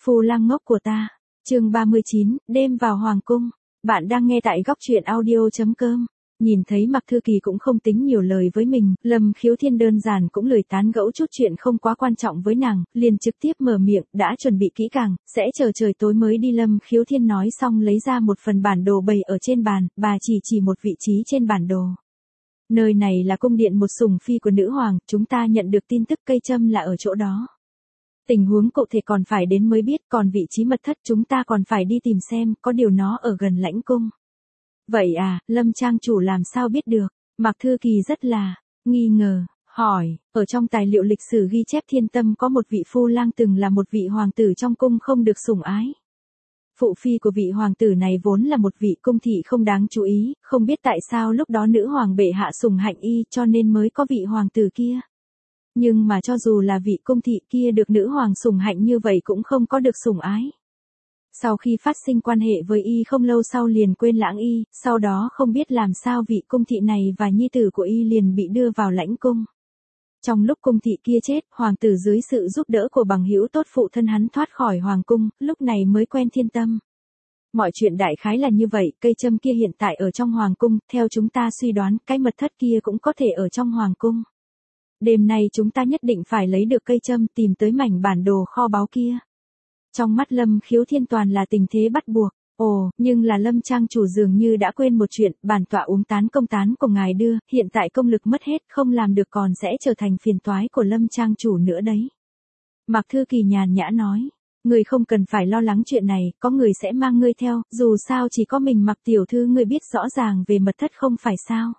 Phu lang ngốc của ta. Chương 39, đêm vào hoàng cung. Bạn đang nghe tại góc truyện audio.com. Nhìn thấy Mạc Thư Kỳ cũng không tính nhiều lời với mình, Lâm Khiếu Thiên đơn giản cũng lười tán gẫu chút chuyện không quá quan trọng với nàng, liền trực tiếp mở miệng, đã chuẩn bị kỹ càng, sẽ chờ trời tối mới đi. Lâm Khiếu Thiên nói xong lấy ra một phần bản đồ bày ở trên bàn, bà chỉ một vị trí trên bản đồ. Nơi này là cung điện một sủng phi của nữ hoàng, chúng ta nhận được tin tức cây châm là ở chỗ đó. Tình huống cụ thể còn phải đến mới biết, còn vị trí mật thất chúng ta còn phải đi tìm xem, có điều nó ở gần lãnh cung. Vậy à, Lâm trang chủ làm sao biết được? Mạc Thư Kỳ rất là nghi ngờ, hỏi, ở trong tài liệu lịch sử ghi chép Thiên Tâm có một vị phu lang từng là một vị hoàng tử trong cung không được sủng ái. Phụ phi của vị hoàng tử này vốn là một vị cung thị không đáng chú ý, không biết tại sao lúc đó nữ hoàng bệ hạ sủng hạnh y cho nên mới có vị hoàng tử kia. Nhưng mà cho dù là vị cung thị kia được nữ hoàng sủng hạnh như vậy cũng không có được sủng ái. Sau khi phát sinh quan hệ với y không lâu sau liền quên lãng y, sau đó không biết làm sao vị cung thị này và nhi tử của y liền bị đưa vào lãnh cung. Trong lúc cung thị kia chết, hoàng tử dưới sự giúp đỡ của bằng hữu tốt phụ thân hắn thoát khỏi hoàng cung, lúc này mới quen Thiên Tâm. Mọi chuyện đại khái là như vậy, cây châm kia hiện tại ở trong hoàng cung, theo chúng ta suy đoán, cái mật thất kia cũng có thể ở trong hoàng cung. Đêm nay chúng ta nhất định phải lấy được cây châm, tìm tới mảnh bản đồ kho báu kia. Trong mắt Lâm Khiếu Thiên toàn là tình thế bắt buộc. Ồ, nhưng là Lâm trang chủ dường như đã quên một chuyện, bản tọa uống tán công tán của ngài đưa, hiện tại công lực mất hết, không làm được còn sẽ trở thành phiền toái của Lâm trang chủ nữa đấy. Mạc Thư Kỳ nhàn nhã nói, người không cần phải lo lắng chuyện này, có người sẽ mang ngươi theo, dù sao chỉ có mình Mạc tiểu thư ngươi biết rõ ràng về mật thất không phải sao.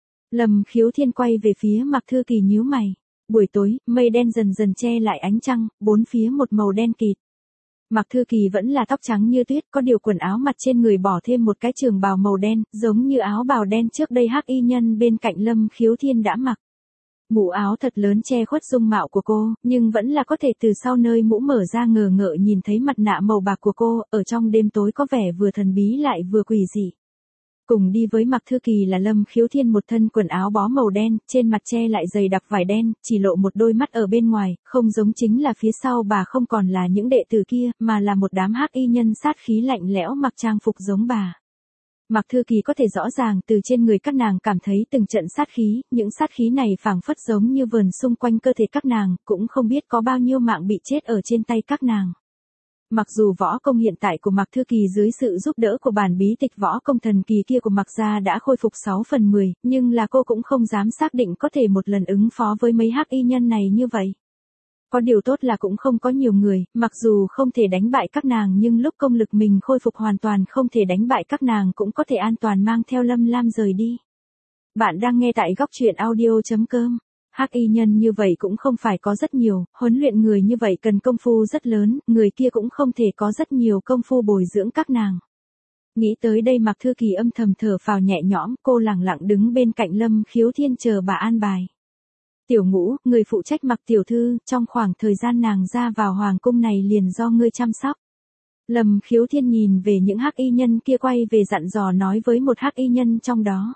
Lâm Khiếu Thiên quay về phía Mạc Thư Kỳ nhíu mày. Buổi tối, mây đen dần dần che lại ánh trăng, bốn phía một màu đen kịt. Mạc Thư Kỳ vẫn là tóc trắng như tuyết, có điều quần áo mặt trên người bỏ thêm một cái trường bào màu đen, giống như áo bào đen trước đây hắc y nhân bên cạnh Lâm Khiếu Thiên đã mặc. Mũ áo thật lớn che khuất dung mạo của cô, nhưng vẫn là có thể từ sau nơi mũ mở ra ngờ ngợ nhìn thấy mặt nạ màu bạc của cô, ở trong đêm tối có vẻ vừa thần bí lại vừa quỷ dị. Cùng đi với Mạc Thư Kỳ là Lâm Khiếu Thiên một thân quần áo bó màu đen, trên mặt che lại dày đặc vải đen, chỉ lộ một đôi mắt ở bên ngoài, không giống chính là phía sau bà không còn là những đệ tử kia, mà là một đám hắc y nhân sát khí lạnh lẽo mặc trang phục giống bà. Mạc Thư Kỳ có thể rõ ràng từ trên người các nàng cảm thấy từng trận sát khí, những sát khí này phảng phất giống như vờn xung quanh cơ thể các nàng, cũng không biết có bao nhiêu mạng bị chết ở trên tay các nàng. Mặc dù võ công hiện tại của Mạc Thư Kỳ dưới sự giúp đỡ của bản bí tịch võ công thần kỳ kia của Mạc gia đã khôi phục 6 phần 10, nhưng là cô cũng không dám xác định có thể một lần ứng phó với mấy hắc y nhân này như vậy. Có điều tốt là cũng không có nhiều người, mặc dù không thể đánh bại các nàng nhưng lúc công lực mình khôi phục hoàn toàn không thể đánh bại các nàng cũng có thể an toàn mang theo Lâm Lam rời đi. Bạn đang nghe tại góc truyện audio.com. Hắc y nhân như vậy cũng không phải có rất nhiều, huấn luyện người như vậy cần công phu rất lớn, người kia cũng không thể có rất nhiều công phu bồi dưỡng các nàng. Nghĩ tới đây Mạc Thư Kỳ âm thầm thở phào nhẹ nhõm, cô lẳng lặng đứng bên cạnh Lâm Khiếu Thiên chờ bà an bài. Tiểu Ngũ, người phụ trách Mạc tiểu thư, trong khoảng thời gian nàng ra vào hoàng cung này liền do ngươi chăm sóc. Lâm Khiếu Thiên nhìn về những hắc y nhân kia quay về dặn dò nói với một hắc y nhân trong đó.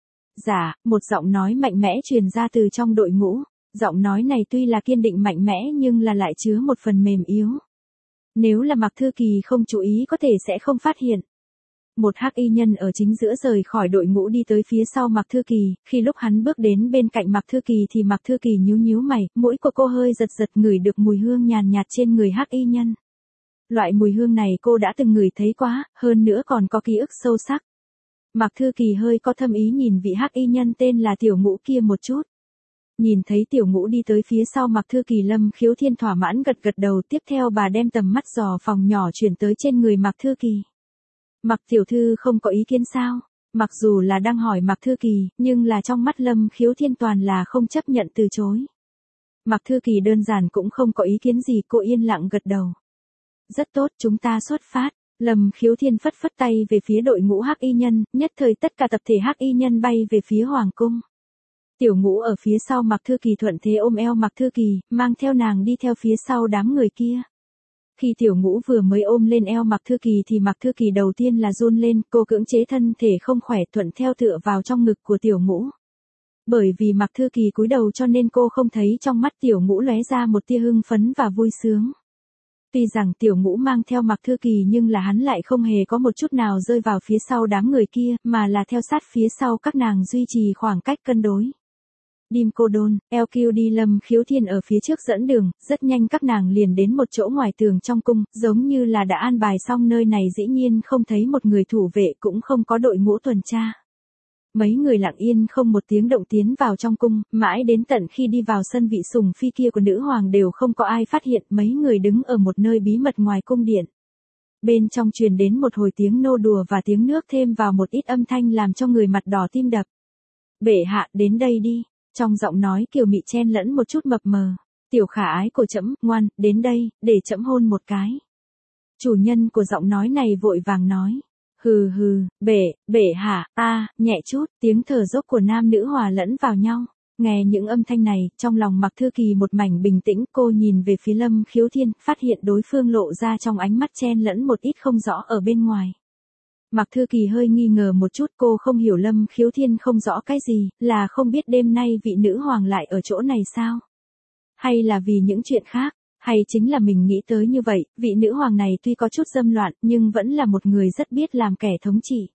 Dạ, một giọng nói mạnh mẽ truyền ra từ trong đội ngũ, giọng nói này tuy là kiên định mạnh mẽ nhưng là lại chứa một phần mềm yếu. Nếu là Mạc Thư Kỳ không chú ý có thể sẽ không phát hiện. Một hắc y nhân ở chính giữa rời khỏi đội ngũ đi tới phía sau Mạc Thư Kỳ, khi lúc hắn bước đến bên cạnh Mạc Thư Kỳ thì Mạc Thư Kỳ nhíu mày, mũi của cô hơi giật ngửi được mùi hương nhàn nhạt trên người hắc y nhân. Loại mùi hương này cô đã từng ngửi thấy quá, hơn nữa còn có ký ức sâu sắc. Mạc Thư Kỳ hơi có thâm ý nhìn vị hắc y nhân tên là Tiểu Ngũ kia một chút. Nhìn thấy Tiểu Ngũ đi tới phía sau Mạc Thư Kỳ, Lâm Khiếu Thiên thỏa mãn gật đầu, tiếp theo bà đem tầm mắt dò phòng nhỏ chuyển tới trên người Mạc Thư Kỳ. Mạc tiểu thư không có ý kiến sao? Mặc dù là đang hỏi Mạc Thư Kỳ, nhưng là trong mắt Lâm Khiếu Thiên toàn là không chấp nhận từ chối. Mạc Thư Kỳ đơn giản cũng không có ý kiến gì, cô yên lặng gật đầu. Rất tốt, chúng ta xuất phát. Lâm Khiếu Thiên phất tay về phía đội ngũ hắc y nhân, nhất thời tất cả tập thể hắc y nhân bay về phía hoàng cung. Tiểu Ngũ ở phía sau Mạc Thư Kỳ thuận thế ôm eo Mạc Thư Kỳ, mang theo nàng đi theo phía sau đám người kia. Khi Tiểu Ngũ vừa mới ôm lên eo Mạc Thư Kỳ thì Mạc Thư Kỳ đầu tiên là run lên, cô cưỡng chế thân thể không khỏe thuận theo tựa vào trong ngực của Tiểu Ngũ. Bởi vì Mạc Thư Kỳ cúi đầu cho nên cô không thấy trong mắt Tiểu Ngũ lóe ra một tia hưng phấn và vui sướng. Tuy rằng Tiểu Ngũ mang theo Mạc Thư Kỳ nhưng là hắn lại không hề có một chút nào rơi vào phía sau đám người kia, mà là theo sát phía sau các nàng duy trì khoảng cách cân đối. Dim Cô Đôn, LQD Lâm Khiếu Thiên ở phía trước dẫn đường, rất nhanh các nàng liền đến một chỗ ngoài tường trong cung, giống như là đã an bài xong nơi này dĩ nhiên không thấy một người thủ vệ cũng không có đội ngũ tuần tra. Mấy người lặng yên không một tiếng động tiến vào trong cung, mãi đến tận khi đi vào sân vị sủng phi kia của nữ hoàng đều không có ai phát hiện mấy người đứng ở một nơi bí mật ngoài cung điện. Bên trong truyền đến một hồi tiếng nô đùa và tiếng nước thêm vào một ít âm thanh làm cho người mặt đỏ tim đập. Bệ hạ đến đây đi, trong giọng nói kiều mị chen lẫn một chút mập mờ. Tiểu khả ái của trẫm, ngoan, đến đây, để trẫm hôn một cái. Chủ nhân của giọng nói này vội vàng nói. Hừ hừ, bệ hạ, nhẹ chút, tiếng thở dốc của nam nữ hòa lẫn vào nhau. Nghe những âm thanh này, trong lòng Mạc Thư Kỳ một mảnh bình tĩnh, cô nhìn về phía Lâm Khiếu Thiên, phát hiện đối phương lộ ra trong ánh mắt chen lẫn một ít không rõ ở bên ngoài. Mạc Thư Kỳ hơi nghi ngờ một chút, cô không hiểu Lâm Khiếu Thiên không rõ cái gì, là không biết đêm nay vị nữ hoàng lại ở chỗ này sao? Hay là vì những chuyện khác? Hay chính là mình nghĩ tới như vậy, vị nữ hoàng này tuy có chút dâm loạn nhưng vẫn là một người rất biết làm kẻ thống trị.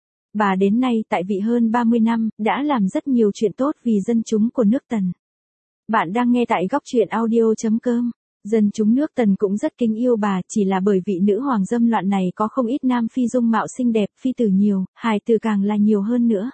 Bà đến nay tại vị hơn 30 năm, đã làm rất nhiều chuyện tốt vì dân chúng của nước Tần. Bạn đang nghe tại góc truyện audio.com. Dân chúng nước Tần cũng rất kính yêu bà, chỉ là bởi vị nữ hoàng dâm loạn này có không ít nam phi dung mạo xinh đẹp, phi tử nhiều, hài tử càng là nhiều hơn nữa.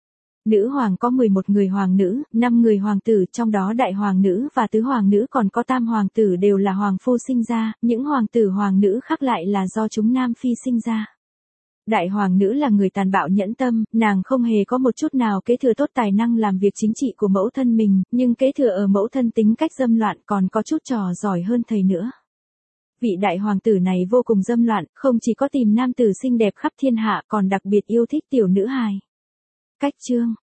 Nữ hoàng có 11 người hoàng nữ, 5 người hoàng tử, trong đó đại hoàng nữ và tứ hoàng nữ còn có tam hoàng tử đều là hoàng phu sinh ra, những hoàng tử hoàng nữ khác lại là do chúng nam phi sinh ra. Đại hoàng nữ là người tàn bạo nhẫn tâm, nàng không hề có một chút nào kế thừa tốt tài năng làm việc chính trị của mẫu thân mình, nhưng kế thừa ở mẫu thân tính cách dâm loạn còn có chút trò giỏi hơn thầy nữa. Vị đại hoàng tử này vô cùng dâm loạn, không chỉ có tìm nam tử xinh đẹp khắp thiên hạ còn đặc biệt yêu thích tiểu nữ hài. Cách chương